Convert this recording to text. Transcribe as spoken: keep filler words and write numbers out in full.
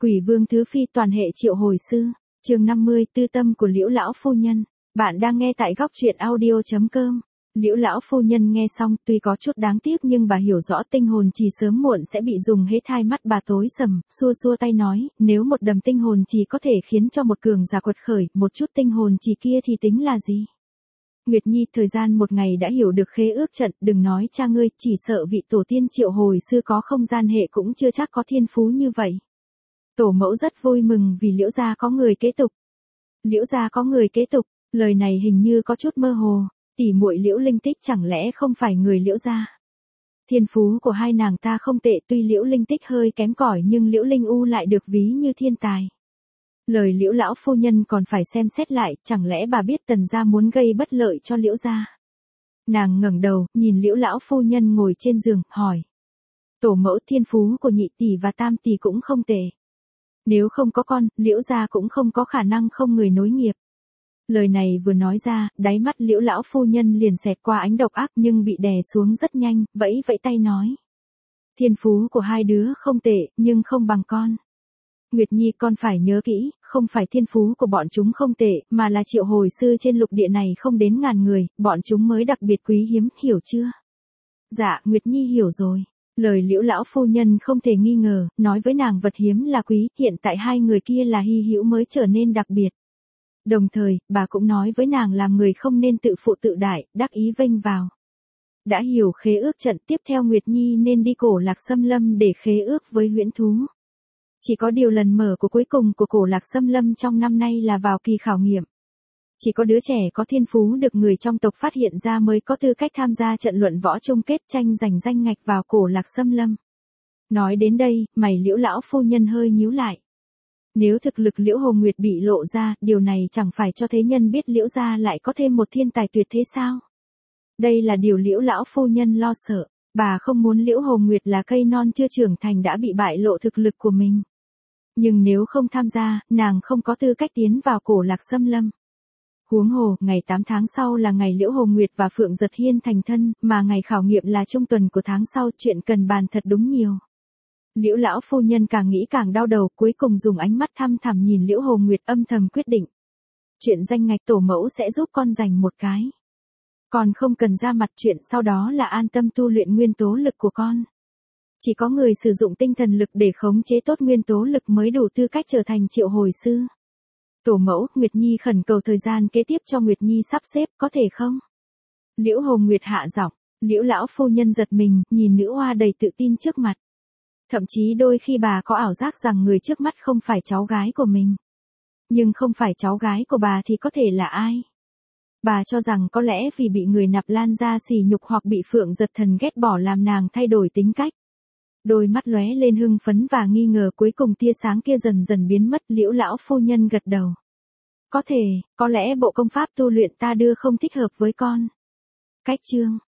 Quỷ vương thứ phi toàn hệ triệu hồi sư, chương năm mươi, tư tâm của Liễu lão phu nhân. Bạn đang nghe tại góc truyện audio chấm com. Liễu lão phu nhân nghe xong, tuy có chút đáng tiếc nhưng bà hiểu rõ tinh hồn trì sớm muộn sẽ bị dùng hết, hai mắt bà tối sầm, xua xua tay nói, nếu một đầm tinh hồn trì có thể khiến cho một cường giả quật khởi, một chút tinh hồn trì kia thì tính là gì? Nguyệt Nhi, thời gian một ngày đã hiểu được khế ước trận, đừng nói cha ngươi, chỉ sợ vị tổ tiên triệu hồi sư có không gian hệ cũng chưa chắc có thiên phú như vậy. Tổ mẫu rất vui mừng vì Liễu gia có người kế tục. Liễu gia có người kế tục, lời này hình như có chút mơ hồ, tỷ muội Liễu Linh Tích chẳng lẽ không phải người Liễu gia? Thiên phú của hai nàng ta không tệ, tuy Liễu Linh Tích hơi kém cỏi nhưng Liễu Linh U lại được ví như thiên tài. Lời Liễu lão phu nhân còn phải xem xét lại, chẳng lẽ bà biết Tần gia muốn gây bất lợi cho Liễu gia? Nàng ngẩng đầu, nhìn Liễu lão phu nhân ngồi trên giường, hỏi: "Tổ mẫu, thiên phú của nhị tỷ và tam tỷ cũng không tệ. Nếu không có con, Liễu gia cũng không có khả năng không người nối nghiệp." Lời này vừa nói ra, đáy mắt Liễu lão phu nhân liền xẹt qua ánh độc ác nhưng bị đè xuống rất nhanh, vẫy vẫy tay nói: "Thiên phú của hai đứa không tệ, nhưng không bằng con. Nguyệt Nhi, con phải nhớ kỹ, không phải thiên phú của bọn chúng không tệ, mà là triệu hồi sư trên lục địa này không đến ngàn người, bọn chúng mới đặc biệt quý hiếm, hiểu chưa?" "Dạ, Nguyệt Nhi hiểu rồi." Lời Liễu lão phu nhân không thể nghi ngờ, nói với nàng vật hiếm là quý, hiện tại hai người kia là hy hữu mới trở nên đặc biệt. Đồng thời, bà cũng nói với nàng làm người không nên tự phụ tự đại, đắc ý vênh vào. Đã hiểu khế ước trận, tiếp theo Nguyệt Nhi nên đi Cổ Lạc Xâm Lâm để khế ước với huyễn thú. Chỉ có điều lần mở của cuối cùng của Cổ Lạc Xâm Lâm trong năm nay là vào kỳ khảo nghiệm. Chỉ có đứa trẻ có thiên phú được người trong tộc phát hiện ra mới có tư cách tham gia trận luận võ chung kết tranh giành danh ngạch vào Cổ Lạc Xâm Lâm. Nói đến đây, mày Liễu lão phu nhân hơi nhíu lại. Nếu thực lực Liễu Hồng Nguyệt bị lộ ra, điều này chẳng phải cho thế nhân biết Liễu gia lại có thêm một thiên tài tuyệt thế sao? Đây là điều Liễu lão phu nhân lo sợ, bà không muốn Liễu Hồng Nguyệt là cây non chưa trưởng thành đã bị bại lộ thực lực của mình. Nhưng nếu không tham gia, nàng không có tư cách tiến vào Cổ Lạc Xâm Lâm. Huống hồ, ngày tám tháng sau là ngày Liễu Hồng Nguyệt và Phượng Giật Hiên thành thân, mà ngày khảo nghiệm là trung tuần của tháng sau, chuyện cần bàn thật đúng nhiều. Liễu lão phu nhân càng nghĩ càng đau đầu, cuối cùng dùng ánh mắt thăm thẳm nhìn Liễu Hồng Nguyệt, âm thầm quyết định. Chuyện danh ngạch tổ mẫu sẽ giúp con giành một cái. Còn không cần ra mặt, chuyện sau đó là an tâm tu luyện nguyên tố lực của con. Chỉ có người sử dụng tinh thần lực để khống chế tốt nguyên tố lực mới đủ tư cách trở thành triệu hồi sư. Tổ mẫu, Nguyệt Nhi khẩn cầu thời gian kế tiếp cho Nguyệt Nhi sắp xếp, có thể không? Liễu Hồng Nguyệt hạ giọng. Liễu lão phu nhân giật mình, nhìn nữ hoa đầy tự tin trước mặt. Thậm chí đôi khi bà có ảo giác rằng người trước mắt không phải cháu gái của mình. Nhưng không phải cháu gái của bà thì có thể là ai? Bà cho rằng có lẽ vì bị người Nạp Lan ra sỉ nhục hoặc bị Phượng Giật Thần ghét bỏ làm nàng thay đổi tính cách. Đôi mắt lóe lên hưng phấn và nghi ngờ, cuối cùng tia sáng kia dần dần biến mất. Liễu lão phu nhân gật đầu. Có thể, có lẽ bộ công pháp tu luyện ta đưa không thích hợp với con. Cách chương